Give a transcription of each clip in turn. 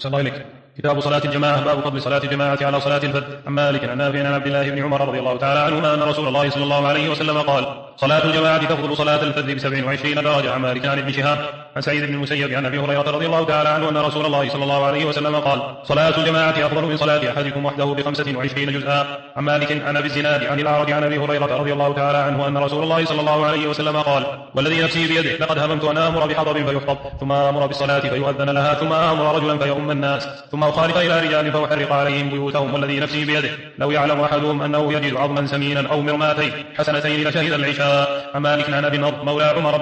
صلى الله عليك. كتاب صلاة الجماعة. باب فضل صلاة الجماعة على صلاة الفرد. عن مالك عن نافع عن عبد الله بن عمر رضي الله تعالى عنهما أن رسول الله صلى الله عليه وسلم قال: صلاة الجماعة تفضل صلاة الفرد ب27 درجة. عن مالك عن ابن شهاب عن سعيد بن المسيب عن أبي هريرة رضي الله تعالى عنه أن رسول الله صلى الله عليه وسلم قال: صلاة الجماعة أفضل من صلاة أحدكم وحده ب25 جزءا. عن مالك عن أبي الزناد عن الأعرج عن أبي هريرة رضي الله تعالى عنه أن رسول الله صلى الله عليه وسلم قال: والذي نفسي بيده لقد هممت أن آمر بحطب فيحطب ثم آمر بالصلاة فيؤذن لها ثم آمر رجلا فيؤم الناس ثم أخالف إلى رجال فأحرق عليهم بيوتهم والذي نفسي بيده لو يعلم أحدهم أنه يجد عظما سمينا أو مرماتين حسنتين لشهد العشاء. عن مالك عن أبي النضر مولى عمر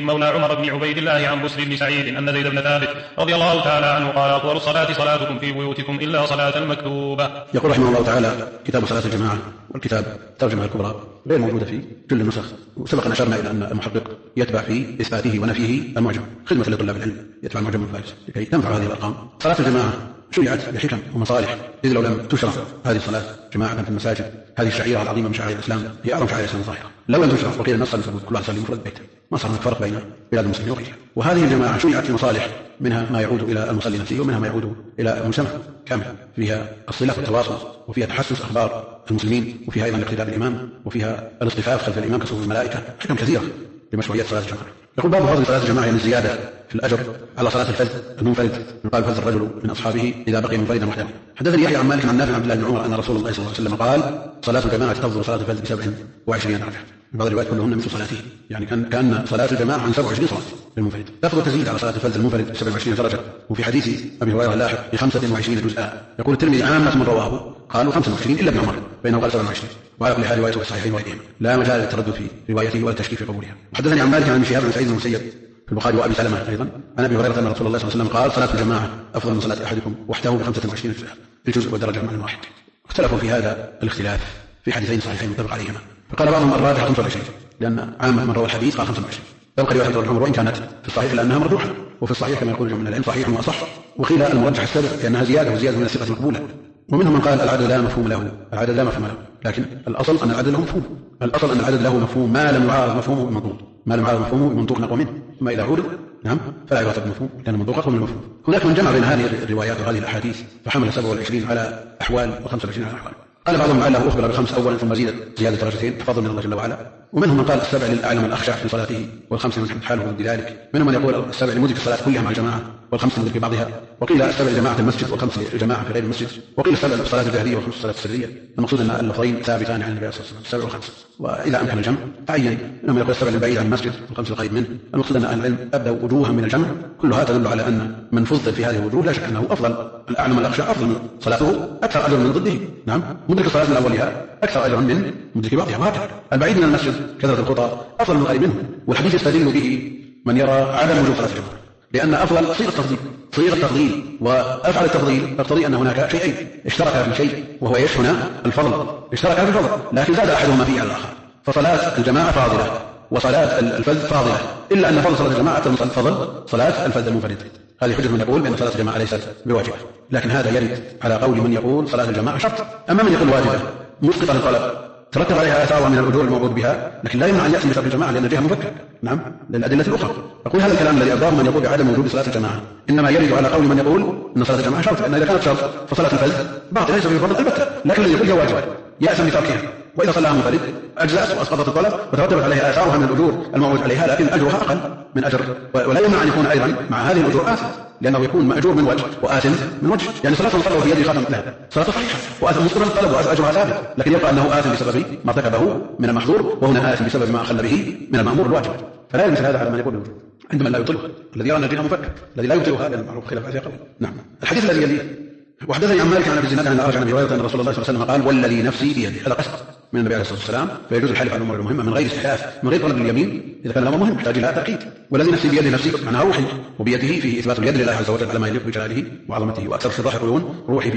بن عبيد الله عن بسر بن سعيد أن زيد بن ثابت رضي الله تعالى عنه قال: أفضل الصلاة صلاتكم في بيوتكم إلا صلاة المكتوبة. يقول رحمه الله تعالى: كتاب صلاة الجماعة، والكتاب ترجمة الكبرى غير موجودة في كل النسخ، وسبق أن أشرنا إلى أن المحقق يتبع في إثباته ونفيه المعجم خدمة لطلاب العلم، يتبع المعجم الفارس لكي تنفع هذه الأرقام. صلاة الجماعة شرعت بحكم ومصالح، إذ لو لم تشرع هذه الصلاة جماعة في المساجد، هذه الشعيرة العظيمة من شعائر الإسلام، هي أعظم شعائر الإسلام الظاهرة، لو لم تشرع وقيل نصلي كل واحد يصلي مفرد بيته ما صار هناك فرق بين بلاد المسلمين وغيرها. وهذه الجماعة شرعت في مصالح، منها ما يعود إلى المصلي نفسه ومنها ما يعود إلى المجتمع كامل، فيها الصلة والتواصل، وفيها تحسس أخبار المسلمين، وفيها أيضا الاقتداء بالإمام، وفيها الاصطفاف خلف الإمام كصفوف الملائكة، حكم كثيرة لمشروعية صلاة الجماعة. يقول: باب فضل صلاة الجماعة يعني الزيادة في الأجر على صلاة الفرد المنفرد، يقال فضل الرجل من أصحابه إذا بقي منفردا وحده. حدثني يحيى عن مالك عن نافع عن عبد الله بن عمر أن رسول الله صلى الله عليه وسلم قال: صلاة الجماعة تفضل صلاة الفرد ب27 درجة. بعض الروايات كلهن مثل صلاته، يعني كأن صلاة الجماعة عن 27 صلاة للمنفرد، تفضل تزيد على صلاة الفرد المنفرد 27 درجة. وفي حديث أبي هريرة اللاحق ب25 جزءا. يقول الترمذي: عامة من رواه قالوا 25 إلا ابن عمر بينه قال 27، وعلى كل حال روايته في الصحيحين وغيرهما لا مجال للتردد في روايته ولا التشكيك في قبولها. حدثني عن مالك عن ابن شهاب عن سعيد بن المسيب في البخاري وأبي سلمة أيضا عن أبي هريرة أن رسول الله صلى الله عليه وسلم قال: صلاة الجماعة أفضل من صلاة أحدكم وحده ب25 جزءا، الجزء والدرجة معنى واحد. اختلفوا في هذا الاختلاف في حديثين صحيحين متفق عليهما، فقال بعضهم الراجح 25 لأن عامة من روى الحديث قال 25، تبقى رواية ابن عمر وإن كانت في الصحيح لأنها مرجوحة، وفي الصحيح كما يقول من العلم صحيح وأصح، وقيل المرجح السابع لأنها زيادة وزيادة من الثقة المقبولة. ومنهم من قال العدد لا مفهوم له، العدد لا مفهوم له، لكن الأصل أن العدد له مفهوم، الأصل أن العدد له مفهوم ما لم يعارض مفهومه بمنطوق، ما لم يعارض مفهومه بمنطوق نقوى منه، ثم إذا عود نعم فلا يعتبر مفهوم لأن المنطوق أقوى من المفهوم. هناك من جمع بين هذه الروايات وهذه الأحاديث فحمل 27 على أحوال و25 على أحوال. قال بعضهم لعله أخبر ب5 أولا ثم زيادة درجتين تفضل من الله جل وعلا. ومنهم من قال 7 للأعلم الأخشع في صلاته و5 من حاله ضد ذلك. منهم من يقول 7 لمدرك الصلاة كلها مع الجماعة و5 لمدرك بعضها. وقيل 7 لجماعة المسجد و5 لجماعة في غير المسجد. وقيل 7 للصلاة الجهرية و5 للصلاة السرية. المقصود أن اللفظين ثابتان عن النبي صلى الله عليه وسلم 7 و5. وإذا أمكن الجمع تعين. منهم يقول 7 للبعيد عن المسجد و5 للقريب منه. المقصود أن أهل العلم أبدوا وجوها من الجمع كلها تدل على أن من فضل في هذه الوجوه لا شك أنه أفضل، الأعلم الأخشع أفضل من صلاته أكثر أجر من ضده. نعم مدرك الصلاة من أولها أكثر أجرا من مدرك بعضها، وهكذا البعيد من المسجد كثرة الخطى أفضل من القريب منه. والحديث يستدل به من يرى عدم وجوب صلاة الجمعة، لأن أفضل صيغة تفضيل وأفعل التفضيل تقتضي أن هناك شيئين اشتركا في شيء وهو ايش هنا الفضل، اشتركا في الفضل لكن زاد أحدهما فيه على الآخر، فصلاة الجماعة فاضلة وصلاة الفذ فاضلة، إلا أن فضل صلاة الجماعة أكثر من فضل صلاة الفذ المنفرد. هذه حجة من يقول بأن صلاة الجماعة ليست بواجبة، لكن هذا يرد على قول من يقول صلاة الجماعة شرط. أما من يقول واجبة مسقطة للطلب ترتب عليها آثار من الأجور الموعود بها، لكن لا يمنع أن يأتي بصلاة الجماعة لأن جهة مفكر نعم للأدلة الأخرى. أقول هذا الكلام الذي أبداه من يقول بعدم وجود صلاة الجماعة إنما يرد على قول من يقول أن صلاة الجماعة شرط، لأن إذا كانت شرط فصلاة الفذ باطلة ليس فيه فضل البتة، لكن الذي يقول هي واجبة يأثم بتركها، وإذا صلاها منفرد أجزأت وأسقطت الطلب وترتبت عليها آثارها من الأجور الموعود عليها، لكن أجرها أقل من أجر، ولا يمنع أن يكون أيضا مع هذه الأجور آثم، لأنه يكون مأجور من وجه وآثم من وجه. يعني صلاة الطلب في يده خاتم ذهب صلاة صحيحة وآثم مسلم الطلب وأجرها ثابت، لكن يبقى أنه آثم بسبب ما ارتكبه من المحظور، وهنا آثم بسبب ما أخل به من المأمور الواجب. فلا يمثل هذا على من يقول بالوجوب عندما لا يبطلها، الذي يرى أن الجهة مفكر الذي لا يبطلها لأن المعروف خلاف هذه قول. نعم الحديث الذي يليه وحدثني عن مالك عن ابي الزناد عن الأعرج عن ابي هريرة ان رسول الله صلى الله عليه وسلم قال والذي نفسي بيده، هذا قسم من النبي عليه الصلاه والسلام، فيجوز الحلف على الامور المهمه من غير استحلاف من غير طلب اليمين اذا كان الامر مهم يحتاج الى تاكيد. والذي نفسي بيده نفسي معناها روحي، وبيده فيه اثبات اليد لله عز وجل على ما يليق بجلاله وعظمته، واكثر الشراح يقولون روحي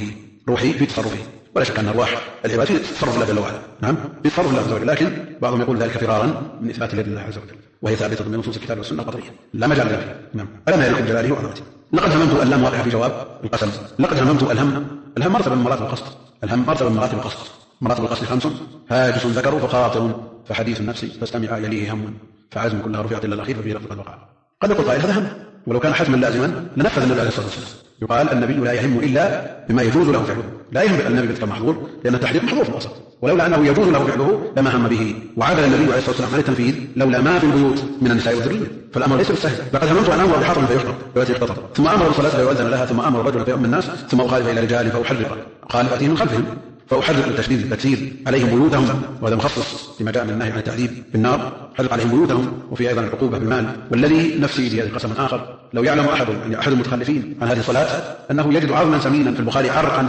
في تصرفه، ولا شك ان ارواح العباد في تصرف الله جل وعلا نعم في تصرف الله عز وجل، لكن بعضهم يقول ذلك فرارا من اثبات اليد لله عز وجل، وهي ثابته من نصوص الكتاب والسنه قطعيه لا مجال لها نعم الا ما يليق بجلاله وعظمته. لقد هممت اللام واقعه في جواب القسم. لقد هممت الهم مرتبه من مراتب القصد، الهم مرتبه من مراتب القصد. مراتب القصد 5: هاجس ذكر فخاطر فحديث النفس فاستمع يليه هم فعزم كلها رفعت الا الاخير ففي لفظ قد وقع. قد يقول قائل هذا هم ولو كان حتما لازما لنفذ النبي عليه الصلاة والسلام. يقال النبي لا يهم إلا بما يجوز له فعله، لا يهم النبي بارتكاب محظور، لأن التحريق محظور في الأصل، ولولا أنه يجوز له فعله لما هم به. وعاد النبي عليه الصلاة والسلام عن التنفيذ لولا ما في البيوت من النساء والذرية، فالأمر ليس بالسهل. لقد هممت أن أمر بحطب فيحرق فيأتي يقتطر، ثم أمر بالصلاة فيؤذن لها، ثم أمر رجلا فيؤم الناس، ثم أخالف إلى رجال فأحرق، قال فأتيه من خلفهم فأحرق التشديد التكسير عليهم بيوتهم، وهذا مخصص لما جاء من النهي عن التعذيب بالنار، حرق عليهم بيوتهم، وفي أيضا العقوبة بالمال. والذي نفسي بيده قسم آخر لو يعلم أحد المتخلفين عن هذه الصلاة أنه يجد عظما سمينا في البخاري عرقا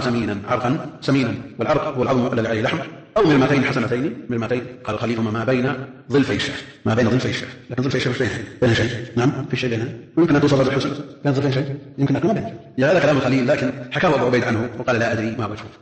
سمينا، والعرق هو العظم الذي عليه لحم، أو مرمتين حسنتين مرمتين، قال الخليل ما بين ظلفي الشاه، ما بين ظلفي الشاه، لكن ظلفي الشاه مش بينها شيء، نعم في شيء بينها، ويمكن أن توصل بالحسن بين ظلفين شيء، يمكن أن ما بينها. هذا كلام الخليل، لكن حكاه أبو عبيد عنه وقال لا أدري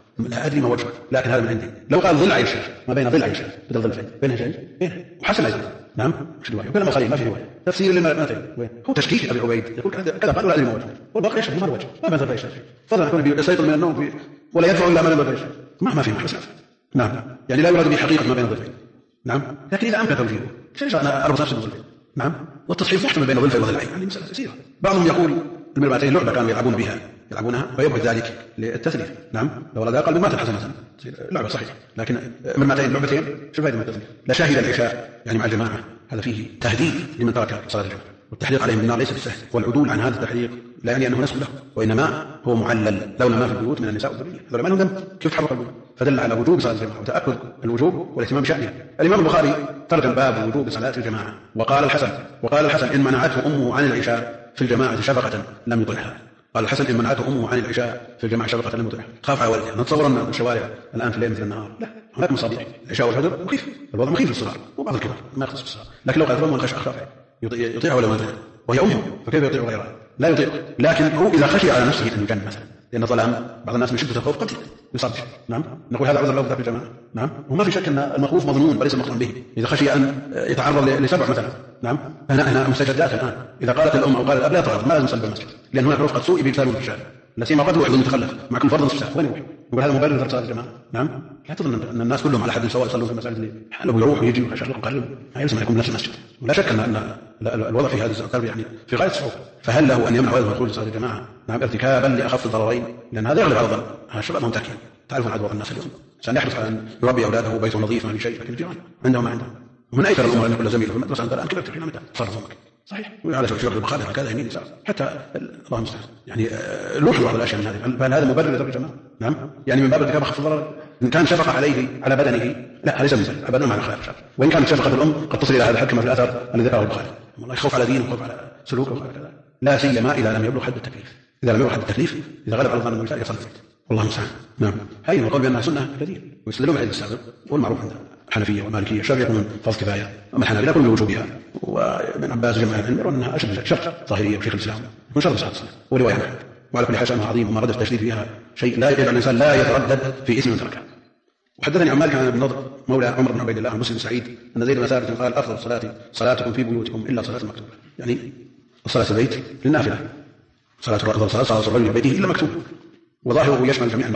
ما وجهه، لكن هذا من عندي. لو قال ضلع الشاه، ما بين ضلع الشاه بدل ظلفين، بينها شيء، بينها وحسن أيضا، نعم مش رواية. وكلام الخليل ما في رواية، تفسير للمرمتين هو تشكيك أبي عبيد، يقول كذا قال ولا أدري ما وجهه، والباقي يشهد ما وجهه، ما بين ظلفي الشاه، فضلا يكون يستيقظ من النوم ولا يدفع إلا ما بين ظلفي الشاه، ما في محسن، نعم يعني لا يراد به حقيقة ما بين الظلفين، نعم لكن إذا أمكن توجيهه شيء أنا أربط نفسي بالظلفين، نعم والتصحيف محتمل بين الظلفين وضلعين، يعني مسألة يسيرة. بعضهم يقول المرمتين لعبة كانوا يلعبونها ويبعد ذلك للتثليث، نعم لو راد قال مرمتين حسنة لعبة صحيحة، لكن مرمتين لعبتين شو فائدة من التثليث؟ لا شاهد العشاء يعني مع الجماعة، هذا فيه تهديد لمن ترك صلاة الجمعة، والتحريق عليهم بالنار ليس بالسهل، والعدول عن هذا التحريق لا يعني أنه نسب له، وإنما هو معلل لولا ما في البيوت من النساء والذرية، هذول ما لهم ذنب كيف تحرق البيوت، فدل على وجوب صلاة الجماعة وتأكد الوجوب والاهتمام بشأنها. الإمام البخاري ترجم باب وجوب صلاة الجماعة وقال الحسن إن منعته أمه عن العشاء في الجماعة شفقة لم يطعها، قال الحسن إن منعته أمه عن العشاء في الجماعة شفقة لم يطعها، خاف على ولدها. نتصور أن الشوارع الآن في الليل مثل النهار، لا هناك مصابيح العشاء والفجر مخيف، الوضع مخيف للصغار وبعض الكبار ما يخص بالصغار، لكن لو قال من خشى أخاف يطيعه ولا ما يطيعه، وهي أمه فكيف يطيع غيرها؟ لا يطيع، لكن هو إذا خشي على نفسه أن يجن مثلا، لأن الظلام بعض الناس من شدة الخوف قد يصدق، نعم نقول هذا عذر له في الجماعة، نعم وما في شك أن المخوف مظنون وليس مقرن به، إذا خشي أن يتعرض لسبع مثلا، نعم هنا مستجدات الآن، إذا قالت الأم أو قال الأب لا تغضب ما لازم يصلي بالمسجد، لأن هناك رفقة سوء بيجتالون في الشارع، لا سيما قد يعذر المتخلف مع كل فرض نصف ساعة، وين يروح؟ يقول هذا مبرر لترك صلاة الجماعة، نعم لا تظن أن الناس كلهم على حد سواء يصلون في المساجد اللي حاله يروح ويجي ويشرق ويقرب، ما يلزم أن يكون نفس المسجد، ولا شك أن الوضع في هذه التربية يعني في غاية الصعوبة، فهل له أن يمنع ولده من صلاة الجماعة؟ نعم ارتكابا لأخف الضررين، لأن هذا يغلب على الظن، هذا الشباب هم تركين، تعرفون عدوى الناس اليوم، سأن يحرص على أن يربي أولاده بيت نظيف ما في شيء، لكن الجيران عندهم ما عندهم، ومن أيسر الأمور أن كل زميل في المدرسة أنت الآن كبرت حين متى تصرف أمك صحيح، وعلى شو يروح بالبخاري هكذا يمين يسار حتى الله المستعان، يعني لوح بعض الأشياء من هذه، فهل هذا مبرر لترك الجماعة؟ نعم يعني من باب ارتكاب أخف الضرر، إن كان شفقة عليه على بدنه لا ليس مثل أبدا معنى خير شر، وإن كانت شفقة الأم قد تصل إلى هذا الحد كما في الأثر الذي ذكره البخاري، والله يخوف على دينه وخوف على سلوكه وخوف على كذا، لا سيما إذا لم يبلغ حد التكليف، إذا لم يبلغ حد التكليف إذا غلب على الظن المثال يصل والله المستعان. نعم هاي القول بأنها سنة كثير ويستدلون على السابق والمعروف عند الحنفية والمالكية، الشافعية من فرض كفاية، أما الحنابلة يقولون بوجوبها، وابن عباس جمع العلم يرون أنها أشد شرط ظاهرية وشيخ الإسلام من شرط صحة الصلاة ورواية عنها، وعلى كل حال شأنها عظيم، وما رد التشديد فيها شيء لا يجعل الإنسان لا يتردد في اسم من تركها. وحدثني عن مالك عن ابن نضر مولى عمر بن عبيد الله عن مسلم سعيد أن زيد بن ثابت قال أفضل صلاتكم في بيوتكم إلا صلاة المكتوبة، يعني الصلاة البيت للنافلة، صلاة الرجل في بيته إلا مكتوب، وظاهره يشمل جميع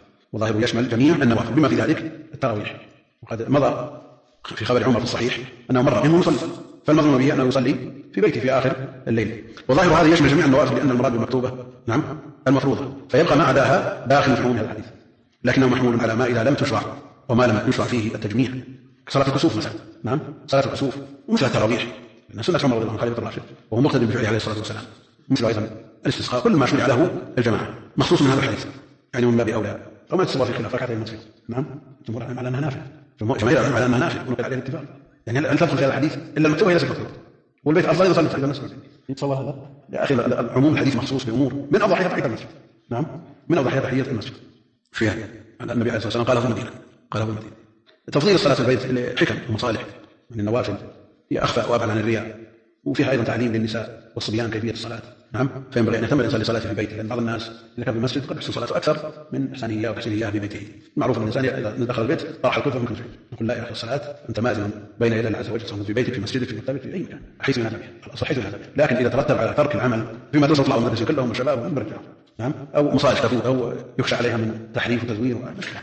النوافل بما في ذلك التراويح، وقد مضى في خبر عمر في الصحيح أنه مر منه مصلي، فالمظلوم به أنه يصلي في بيته في آخر الليل، وظاهر هذا يشمل جميع النوافل لأن المراد بالمكتوبة نعم المفروضة، فيبقى ما عداها داخل محمول هذا الحديث، لكنه محمول على ما إذا لم تشرع وما لم يشرع فيه التجميع كصلاة الكسوف مثلا، نعم صلاة الكسوف ومثل التراويح لأن سنة عمر رضي الله عنه خليفة الراشد وهو مقتدي بفعله عليه الصلاة والسلام، مثل أيضا الاستسقاء كل ما شرع له الجماعة مخصوص من هذا الحديث، يعني من باب أولى أو ما تسوى في خلاف ركعتين المسجد، نعم جمهور العلم على أنها نافلة، جماهير العلم على أنها نافلة ونقل عليه الاتفاق، يعني أن تدخل في هذا الحديث إلا المكتوبة هي ليست مكتوبة، والبيت أفضل إذا صلت إذا المسجد يتصور هذا يا أخي، العموم الحديث مخصوص بأمور من أضحية تحية المسجد، نعم من أضحية تحية المسجد فيها النبي عليه الصلاة والسلام قال في المدينة تفضيل الصلاة في البيت لحكم ومصالح من النوافل هي أخفى وأبعد عن الرياء، وفيها أيضا تعليم للنساء والصبيان كيفية الصلاة، نعم فينبغي أن يهتم الإنسان لصلاته في البيت، لأن بعض الناس إذا كان في المسجد قد يحسن صلاته أكثر من إحسانية وتحسينية في بيته، معروف أن الإنسان إذا دخل البيت طاح الكفر ممكن نقول لا يا أخي الصلاة أنت مازن بين يدي الله عز وجل سواء في بيتك في مسجدك في مكتبك في أي مكان حيث ينادى به صحيح هذا، لكن إذا ترتب على ترك العمل في مدرسة يطلعوا مدرسة كلهم شباب وهم رجال، نعم أو مصالح تفوت أو يخشى عليها من تحريف وتزوير مشكلة،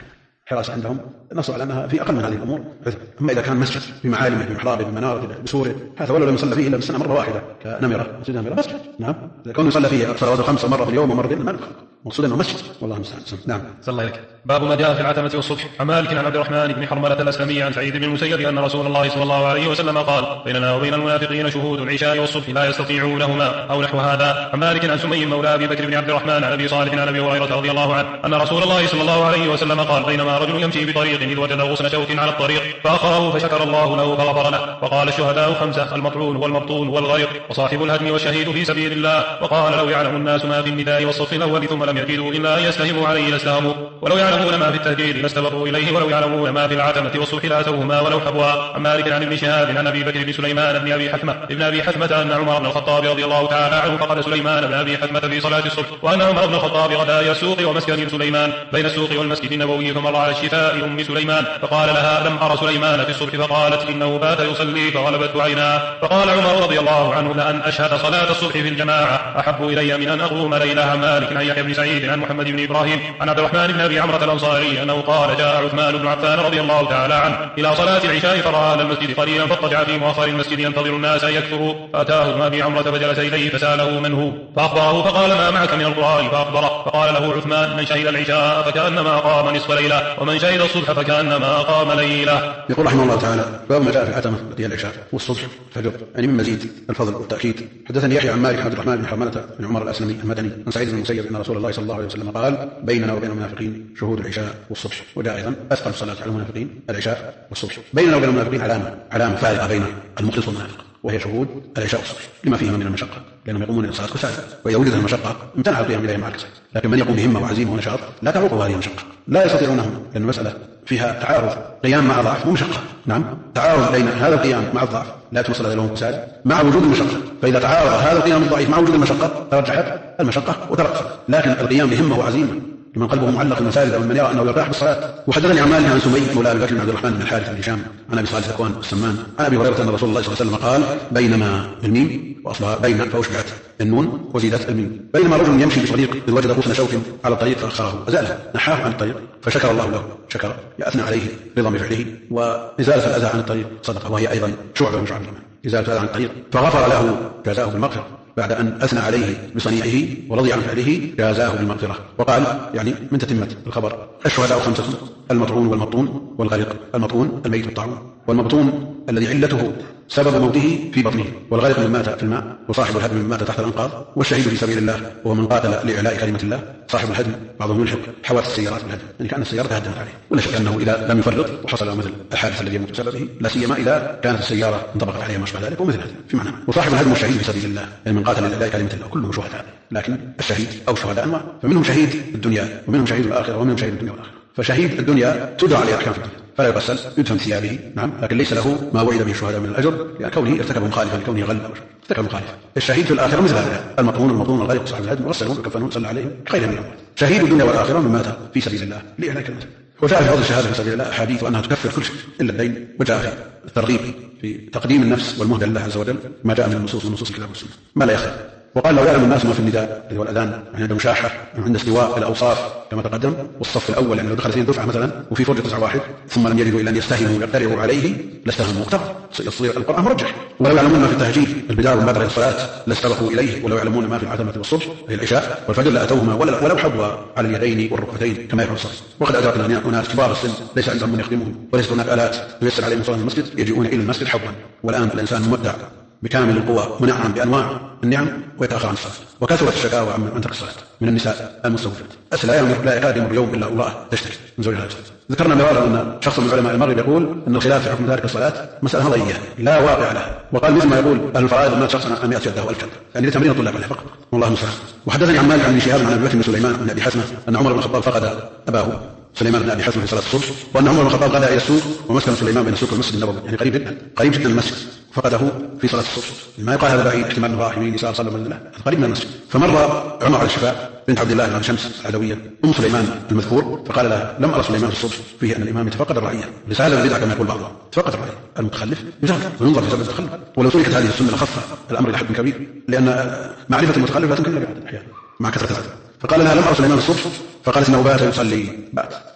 حراسة عندهم نصوا على أنها في أقل من هذه الأمور. أما إذا كان مسجد بمعالمه بمحرابه بمنارته بسوره، هذا ولو لم يصلى فيه إلا بالسنة مرة واحدة كنمرة مسجد نمرة مسجد. نعم، إذا كون يصلى فيه صلوات 5 مرة في اليوم ومرتين ما نقول مقصود أنه مسجد. والله المستعان. نعم. صلى الله عليك. باب ما جاء في العتمة والصبح. عن مالك عن عبد الرحمن بن حرملة الأسلمي عن سعيد بن المسيب أن رسول الله صلى الله عليه وسلم قال: بيننا وبين المنافقين شهود العشاء والصبح لا يستطيعونهما، أو نحو هذا. عن مالك عن سمي مولى أبي بكر بن عبد الرحمن عن أبي صالح عن أبي هريرة رضي الله عنه أن رسول الله صلى الله عليه وسلم قال: بينما رجل يمشي بطريق إذ وجد غصن شوك على الطريق فأخره فشكر الله له فغفر له. وقال: الشهداء 5: المطعون والمبطون والغرق وصاحب الهدم والشهيد في سبيل الله. وقال: لو يعلم الناس ما في النداء والصف الأول ثم لم يجدوا إلا أن يستهموا عليه لاستهموا، ولو يعلمون ما في التهجير لاستبقوا إليه، ولو يعلمون ما في العتمة والصبح لأتوهما ولو حبوا. عن مالك عن ابن شهاب عن أبي بكر بن سليمان بن أبي حثمة أن عمر بن الخطاب رضي الله تعالى عنه فقد سليمان بن أبي حثمة في صلاة الصبح، وأن عمر بن الخطاب غدا إلى السوق ومسكن سليمان بين السوق والمسجد النبوي فمر على الشفاء أم سليمان فقال لها: لم أرى سليمان في الصبح، فقالت: إنه بات يصلي فغلبته عيناه. فقال عمر رضي الله عنه: لأن أشهد صلاة الصبح في الجماعة أحب إلي من أن أقوم ليلها. مالك عن يحيى بن سعيد عن محمد بن إبراهيم عن عبد الرحمن بن أبي عمرة الأنصاري أنه قال: جاء عثمان بن عفان رضي الله تعالى عنه إلى صلاة العشاء فرأى أهل المسجد قليلا فاضطجع في مؤخر المسجد ينتظر الناس أن يكثروا، فأتاه ابن أبي عمرة فجلس إليه فسأله من هو فأخبره، فقال: ما معك من القرآن؟ فأخبره، فقال له عثمان: من شهد العشاء فكأنما قام نصف ليلة، ومن شهد الصبح فكأنما قام ليلة. يقول رحمه الله تعالى: باب ما جاء في العتمة التي هي العشاء والصبح فجر، يعني من مزيد الفضل والتأكيد. حدثني يحيى عن مالك عبد الرحمن بن حرملة بن عمر الأسلمي المدني عن سعيد بن المسيب أن رسول الله صلى الله عليه وسلم قال: بيننا وبين المنافقين شهود العشاء والصبح. وجاء أيضا أثقل الصلاة على المنافقين العشاء والصبح. بيننا وبين المنافقين علامة فارقة بين المخلص والمنافق، وهي شهود العشاء والصبح لما فيهما من المشقة، لأنهم يقومون إلى الصلاة كسالى، وإذا وجدت المشقة امتنع القيام إليها مع الكسل. لكن من يقوم بهمة وعزيمة ونشاط لا تعوقه هذه المشقة، لا يستطيعونهم، لأن المسألة فيها تعارض قيام مع ضعف ومشقة. نعم، تعارض بين هذا القيام مع الضعف لا توصل إلى كسالى مع وجود المشقة، فإذا تعارض هذا القيام الضعيف مع وجود المشقة ترجحت المشقة وترقص. لكن القيام بهمة وعزيمة لمن قلبه معلق بالمساجد أو من يرى أنه يرتاح بالصلاة. وحدثني عن مالك عن سمي مولى أبي بكر بن عبد الرحمن بن الحارث بن هشام عن أبي صالح ذكوان السمان عن أبي هريرة أن رسول الله صلى الله عليه وسلم قال: بينما الميم وأصلها بين فأشبعت النون وزيدت الميم، بينما رجل يمشي بطريق إذ وجد غصن شوك على الطريق فأخره أزاله نحاه عن الطريق فشكر الله له، شكر يأثنى عليه رضا بفعله، وإزالة الأذى عن الطريق صدقة، وهي أيضا شعبة من شعب الإيمان، إزالة الأذى عن الطريق، فغفر له جزاءه بالمغفرة بعد أن أثنى عليه بصنيعه ورضي عن فعله جازاه بالمغفرة. وقال يعني من تتمة الخبر: الشهداء 5: المطعون والمبطون والغرق. المطعون الميت بالطاعون، والمبطون الذي علته سبب موته في بطنه، والغرق من مات في الماء، وصاحب الهدم من مات تحت الأنقاض، والشهيد في سبيل الله وهو من قاتل لإعلاء كلمة الله. صاحب الهدم بعضهم يلحق حوادث السيارات بالهدم، يعني كأن السيارة تهدمت عليه، ولا شك أنه إذا لم يفرط وحصل مثل الحادث الذي يموت بسببه، لا سيما إذا كانت السيارة انطبقت عليها ما أشبه ذلك ومثل هذا في معنى. وصاحب الهدم والشهيد في سبيل الله، يعني من قاتل لإعلاء كلمة الله، كلهم شهداء، لكن الشهيد أو شهداء أنواع، فمنهم شهيد الدنيا ومنهم شهيد الآخرة ومنهم شهيد الدنيا والآخرة. فشهيد الدنيا تدعى عليه أحكام في الدنيا فلا يغسل يدفن ثيابه، نعم، لكن ليس له ما وعد به الشهداء من الأجر لأن كونه ارتكب مخالفا، لكونه غلب ارتكب مخالفا. الشهيد في الآخرة مثل هذا: المطعون والغرق وصاحب الهدم يغسلون ويكفنون صلى عليهم خيرا منهم. شهيد الدنيا والآخرة من مات في سبيل الله لإعلاء كلمة. وجاء في فضل الشهادة في سبيل الله أحاديث أنها تكفر كل شيء إلا الدين، وجاء في الترغيب في تقديم النفس والمهدة لله عز وجل ما جاء من النصوص الكتاب والسنة ما لا يخفى. وقال: لو يعلم الناس ما في النداء الذي هو الأذان عند مشاحة عند استواء الأوصاف كما تقدم، والصف الأول يعني لو دخل 2 دفعة مثلا وفي فرجة 9 واحد ثم لم يجدوا إلا أن يستهموا ويقترعوا عليه لاستهموا مقتضى، يصير القرآن مرجح. ولو يعلمون ما في التهجير البدار والبادرة إلى الصلاة لاستبقوا إليه، ولو يعلمون ما في العتمة والصبح هي العشاء والفجر لأتوهما ولو حبوا على اليدين والركبتين كما يفعل الصلاة. وقد أدركنا أناس كبار السن ليس عندهم من يخدمهم وليست هناك آلات تيسر عليهم صلاة المسجد، يجيئون إلى المسجد حبوا، والآن الإنسان ممتع بكامل القوى منعم بأنواع النعم ويتأخر عن الصلاة. وكثرت الشكاوى عن ترك الصلاة من النساء المستوفات، لا يكاد يمر يوم إلا الله تشتكي من زوجها. ذكرنا مرارا أن شخص من علماء المغرب يقول أن الخلاف في حكم تارك الصلاة مسألة نظرية لا واقع لها، وقال مثل ما يقول أهل الفرائض أن شخص 100 جلدة و1000 جلدة، يعني لتمرين الطلاب عليه فقط، والله المستعان. وحدثني عن مالك عن ابن شهاب عن أبي بكر بن سليمان بن أبي حسمة أن عمر بن الخطاب فقد أباه سليمان بن أبي حسمة في صلاة الصبح، وأن عمر بن الخطاب غدا إلى السوق ومسكن سليمان بين السوق والمسجد النبوي، يعني قريب جدا المسجد، فقده في صلاة الصبح. ما يقال هذا بعيد، احتمال أنه راح يمين يسار صلى الله عليه وسلم، قريب من المسجد. فمر عمر على الشفاء بنت عبد الله بن شمس العدوية أم سليمان المذكور، فقال لها: لم أرى سليمان في الصبح فيه أن الإمام يتفقد الرعية، رسالة البدعة كما يقول بعضهم، تفقد الرعية، المتخلف يزال وننظر في سبب التخلف. ولو تركت هذه السنة لخف الأمر إلى حد كبير، لأن معرفة المتخلف لا تمكن إلا بعد أحيانا مع كثرة العدد. فقال لها: لم أرى سليمان في الصبح، فقالت: إنه بات يصلي، بات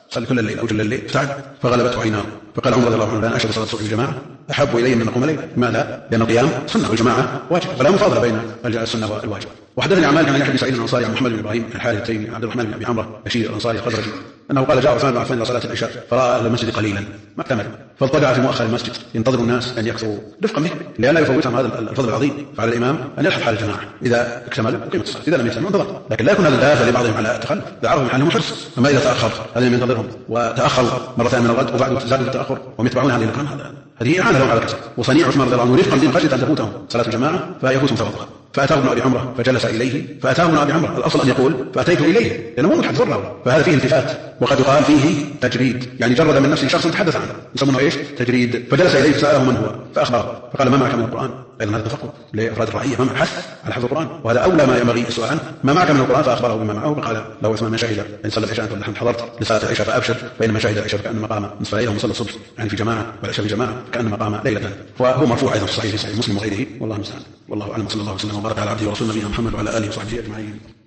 صلى كل الليل أو جل الليل فتعب فغلبته عيناه فقال عمر رضي الله عنه: لا أشهد صلاة الصبح الجماعة أحب إلي من نقوم الليل. لماذا؟ لأن القيام سنة والجماعة واجب، فلا مفاضلة بين السنة والواجب. وحدثني عن مالك عن يحيى بن سعيد الأنصاري عن محمد بن إبراهيم بن الحارث التيمي عبد الرحمن بن أبي عمرو بشير الأنصاري الخزرجي أنه قال: جاء عثمان بن عفان إلى صلاة العشاء فرأى أهل المسجد قليلا ما اكتمل، فاضطجع في مؤخر المسجد ينتظر الناس أن يكثروا رفقا به لئلا يفوتهم هذا الفضل العظيم. فعلى الإمام أن يلحق حال الجماعة، إذا اكتملوا قيمة الصلاة، إذا لم يكتملوا انتظر، لكن لا يكون هذا دافع لبعضهم على التخلف، دعاهم عنهم حرص. أما إذا تأخر هذا لم ينتظرهم وتأخروا مرتين من الغد وبعد زادوا التأخر وهم يتبعون هذه الأقران، هذه إعانة لهم على الكسل. وصنيع عثمان رضي الله عنه رفقا بهم خشية أن تفوتهم صلاة الجماعة فيفوتهم ثوابها. فأتاه ابن أبي عمرو فجلس إليه، فأتاه ابن أبي عمرو الأصل أن يقول فأتيت إليه لأنه مو متحدث له، فهذا فيه التفات، وقد يقال فيه تجريد، يعني جرد من نفسه شخص تحدث عنه يسمونه إيش؟ تجريد. فجلس إليه فسأله من هو فأخبره، فقال: ما معك من القرآن؟ أيضا هذا تفقد لأفراد الرعية، ما معك حث على حفظ القرآن، وهذا أولى ما ينبغي السؤال عنه. ما معك من القرآن؟ فأخبره بما معه، فقال له عثمان: من شهد إن صلى العشاء فنحن حضرت لصلاة العشاء فأبشر، فإنما شهد العشاء فكأنما قام نصف ليلة وصلى الصبح يعني في جماعة والعشاء في جماعة كأنما قام ليلة. وهو مرفوع أيضا في صحيح مسلم وغيره، والله المستعان. والله أعلم، صلى الله وسلم وبارك على عبده ورسوله نبينا محمد وعلى آله وصحبه أجمعين.